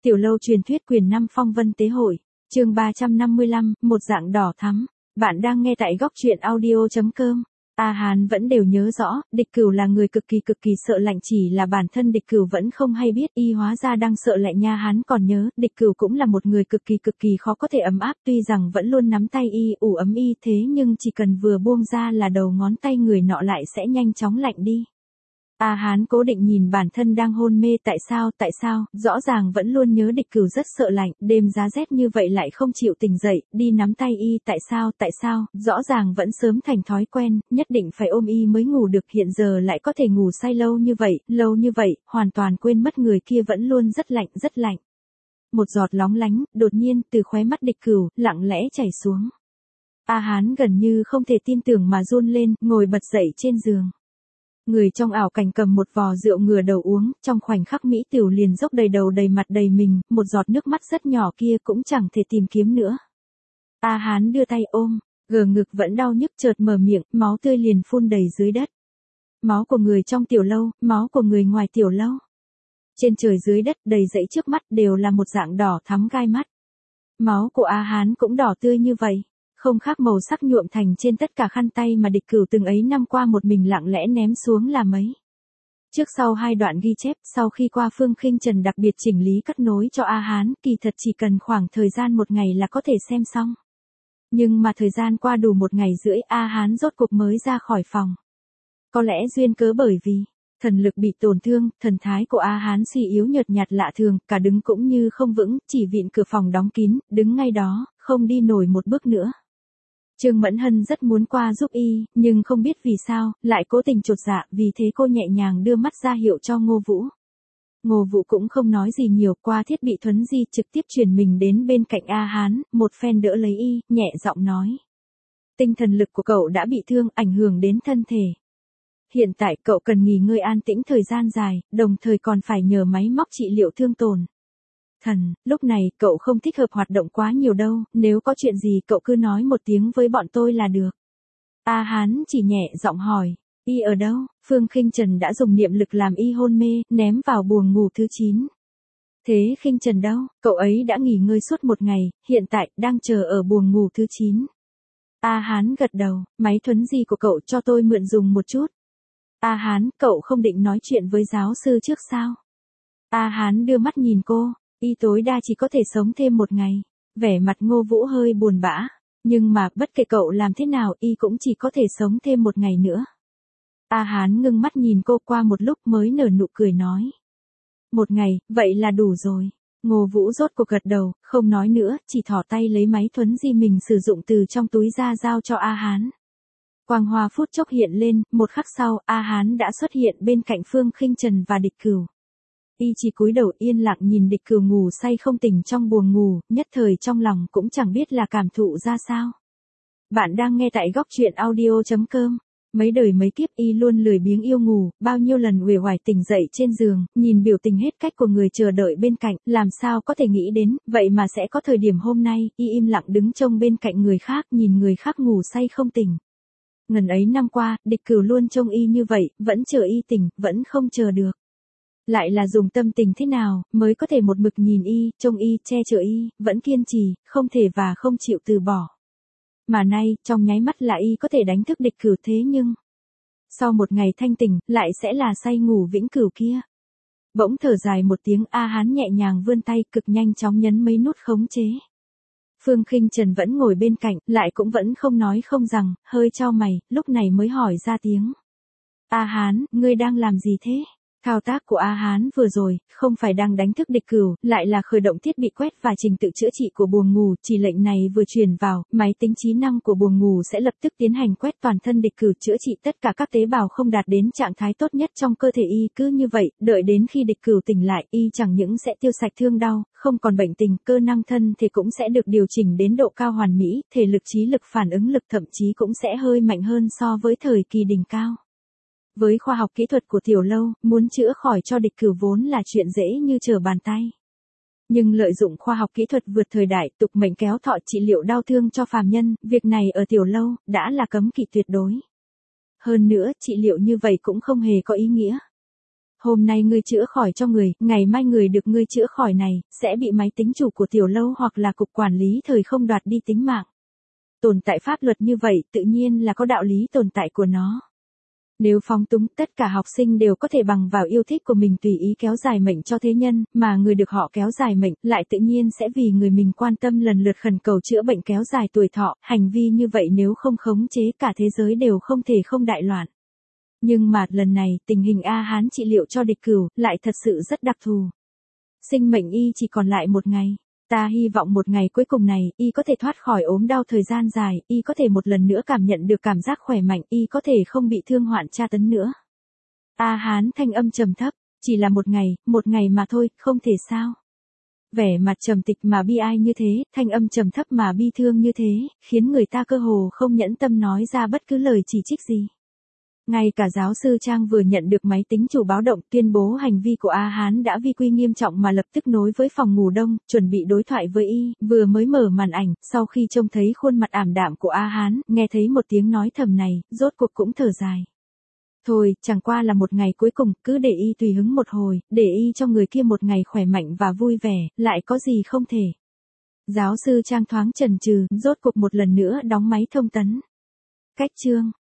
Tiểu lâu truyền thuyết quyền 5 phong vân tế hội, chương 355, một dạng đỏ thắm. Bạn đang nghe tại góc truyện audio.com. A Hán vẫn đều nhớ rõ, địch cửu là người cực kỳ sợ lạnh, chỉ là bản thân địch cửu vẫn không hay biết y hóa ra đang sợ lạnh nha. Hắn còn nhớ, địch cửu cũng là một người cực kỳ khó có thể ấm áp, tuy rằng vẫn luôn nắm tay y, ủ ấm y, thế nhưng chỉ cần vừa buông ra là đầu ngón tay người nọ lại sẽ nhanh chóng lạnh đi. A Hán cố định nhìn bản thân đang hôn mê, tại sao, rõ ràng vẫn luôn nhớ địch cửu rất sợ lạnh, đêm giá rét như vậy lại không chịu tỉnh dậy, đi nắm tay y, tại sao, rõ ràng vẫn sớm thành thói quen, nhất định phải ôm y mới ngủ được, hiện giờ lại có thể ngủ say lâu như vậy, hoàn toàn quên mất người kia vẫn luôn rất lạnh. Một giọt lóng lánh, đột nhiên, từ khóe mắt địch cửu, lặng lẽ chảy xuống. A Hán gần như không thể tin tưởng mà run lên, ngồi bật dậy trên giường. Người trong ảo cảnh cầm một vò rượu ngửa đầu uống, trong khoảnh khắc mỹ tiểu liền dốc đầy đầu đầy mặt đầy mình, một giọt nước mắt rất nhỏ kia cũng chẳng thể tìm kiếm nữa. A Hán đưa tay ôm, gờ ngực vẫn đau nhức, chợt mở miệng, máu tươi liền phun đầy dưới đất. Máu của người trong tiểu lâu, máu của người ngoài tiểu lâu. Trên trời dưới đất đầy dẫy trước mắt đều là một dạng đỏ thắm gai mắt. Máu của A Hán cũng đỏ tươi như vậy. Không khác màu sắc nhuộm thành trên tất cả khăn tay mà địch cửu từng ấy năm qua một mình lặng lẽ ném xuống là mấy. Trước sau hai đoạn ghi chép, sau khi qua Phương Khinh Trần đặc biệt chỉnh lý cắt nối cho A Hán, kỳ thật chỉ cần khoảng thời gian một ngày là có thể xem xong. Nhưng mà thời gian qua đủ một ngày rưỡi, A Hán rốt cuộc mới ra khỏi phòng. Có lẽ duyên cớ bởi vì thần lực bị tổn thương, thần thái của A Hán suy yếu nhợt nhạt lạ thường, cả đứng cũng như không vững, chỉ vịn cửa phòng đóng kín, đứng ngay đó, không đi nổi một bước nữa. Trương Mẫn Hân rất muốn qua giúp y, nhưng không biết vì sao, lại cố tình chột dạ, vì thế cô nhẹ nhàng đưa mắt ra hiệu cho Ngô Vũ. Ngô Vũ cũng không nói gì nhiều, qua thiết bị thuấn di trực tiếp chuyển mình đến bên cạnh A Hán, một phen đỡ lấy y, nhẹ giọng nói. Tinh thần lực của cậu đã bị thương, ảnh hưởng đến thân thể. Hiện tại cậu cần nghỉ ngơi an tĩnh thời gian dài, đồng thời còn phải nhờ máy móc trị liệu thương tổn. Lúc này cậu không thích hợp hoạt động quá nhiều đâu, nếu có chuyện gì cậu cứ nói một tiếng với bọn tôi là được. A Hán chỉ nhẹ giọng hỏi, y ở đâu? Phương Khinh Trần đã dùng niệm lực làm y hôn mê, ném vào buồng ngủ thứ 9. Thế Khinh Trần đâu? Cậu ấy đã nghỉ ngơi suốt một ngày, hiện tại đang chờ ở buồng ngủ thứ 9. A Hán gật đầu, máy thuấn di của cậu cho tôi mượn dùng một chút. A Hán, cậu không định nói chuyện với giáo sư trước sao? A Hán đưa mắt nhìn cô. Y tối đa chỉ có thể sống thêm một ngày. Vẻ mặt Ngô Vũ hơi buồn bã. Nhưng mà bất kể cậu làm thế nào y cũng chỉ có thể sống thêm một ngày nữa. A Hán ngưng mắt nhìn cô, qua một lúc mới nở nụ cười nói. Một ngày, vậy là đủ rồi. Ngô Vũ rốt cuộc gật đầu, không nói nữa, chỉ thỏ tay lấy máy thuấn di mình sử dụng từ trong túi ra giao cho A Hán. Quang hoa phút chốc hiện lên, một khắc sau, A Hán đã xuất hiện bên cạnh Phương Khinh Trần và địch cửu. Y chỉ cúi đầu yên lặng nhìn địch cửu ngủ say không tỉnh trong buồng ngủ, nhất thời trong lòng cũng chẳng biết là cảm thụ ra sao. Bạn đang nghe tại góc truyện audio.com. Mấy đời mấy kiếp y luôn lười biếng yêu ngủ, bao nhiêu lần uể oải tỉnh dậy trên giường, nhìn biểu tình hết cách của người chờ đợi bên cạnh, làm sao có thể nghĩ đến, vậy mà sẽ có thời điểm hôm nay, y im lặng đứng trông bên cạnh người khác, nhìn người khác ngủ say không tỉnh. Ngần ấy năm qua, địch cửu luôn trông y như vậy, vẫn chờ y tỉnh, vẫn không chờ được. Lại là dùng tâm tình thế nào, mới có thể một mực nhìn y, trông y, che chở y, vẫn kiên trì, không thể và không chịu từ bỏ. Mà nay, trong nháy mắt là y có thể đánh thức địch cửu, thế nhưng sau một ngày thanh tỉnh, lại sẽ là say ngủ vĩnh cửu kia. Bỗng thở dài một tiếng, A Hán nhẹ nhàng vươn tay, cực nhanh chóng nhấn mấy nút khống chế. Phương Khinh Trần vẫn ngồi bên cạnh, lại cũng vẫn không nói không rằng, hơi chau mày, lúc này mới hỏi ra tiếng. A Hán, ngươi đang làm gì thế? Thao tác của A Hán vừa rồi, không phải đang đánh thức địch cửu, lại là khởi động thiết bị quét và trình tự chữa trị của buồng ngủ, chỉ lệnh này vừa truyền vào, máy tính trí năng của buồng ngủ sẽ lập tức tiến hành quét toàn thân địch cửu, chữa trị tất cả các tế bào không đạt đến trạng thái tốt nhất trong cơ thể y, cứ như vậy, đợi đến khi địch cửu tỉnh lại, y chẳng những sẽ tiêu sạch thương đau, không còn bệnh tình, cơ năng thân thể cũng sẽ được điều chỉnh đến độ cao hoàn mỹ, thể lực trí lực phản ứng lực thậm chí cũng sẽ hơi mạnh hơn so với thời kỳ đỉnh cao. Với khoa học kỹ thuật của tiểu lâu, muốn chữa khỏi cho địch cửu vốn là chuyện dễ như trở bàn tay. Nhưng lợi dụng khoa học kỹ thuật vượt thời đại, tục mệnh kéo thọ trị liệu đau thương cho phàm nhân, việc này ở tiểu lâu, đã là cấm kỵ tuyệt đối. Hơn nữa, trị liệu như vậy cũng không hề có ý nghĩa. Hôm nay ngươi chữa khỏi cho người, ngày mai người được ngươi chữa khỏi này, sẽ bị máy tính chủ của tiểu lâu hoặc là cục quản lý thời không đoạt đi tính mạng. Tồn tại pháp luật như vậy tự nhiên là có đạo lý tồn tại của nó. Nếu phóng túng, tất cả học sinh đều có thể bằng vào yêu thích của mình tùy ý kéo dài mệnh cho thế nhân, mà người được họ kéo dài mệnh lại tự nhiên sẽ vì người mình quan tâm lần lượt khẩn cầu chữa bệnh kéo dài tuổi thọ. Hành vi như vậy nếu không khống chế cả thế giới đều không thể không đại loạn. Nhưng mà lần này tình hình A Hán trị liệu cho địch cửu lại thật sự rất đặc thù. Sinh mệnh y chỉ còn lại một ngày. Ta hy vọng một ngày cuối cùng này, y có thể thoát khỏi ốm đau thời gian dài, y có thể một lần nữa cảm nhận được cảm giác khỏe mạnh, y có thể không bị thương hoạn tra tấn nữa. A Hán thanh âm trầm thấp, chỉ là một ngày mà thôi, không thể sao. Vẻ mặt trầm tịch mà bi ai như thế, thanh âm trầm thấp mà bi thương như thế, khiến người ta cơ hồ không nhẫn tâm nói ra bất cứ lời chỉ trích gì. Ngay cả giáo sư Trang vừa nhận được máy tính chủ báo động tuyên bố hành vi của A Hán đã vi quy nghiêm trọng mà lập tức nối với phòng ngủ đông, chuẩn bị đối thoại với y, vừa mới mở màn ảnh, sau khi trông thấy khuôn mặt ảm đạm của A Hán, nghe thấy một tiếng nói thầm này, rốt cuộc cũng thở dài. Thôi, chẳng qua là một ngày cuối cùng, cứ để y tùy hứng một hồi, để y cho người kia một ngày khỏe mạnh và vui vẻ, lại có gì không thể. Giáo sư Trang thoáng chần chừ, rốt cuộc một lần nữa đóng máy thông tấn. Cách chương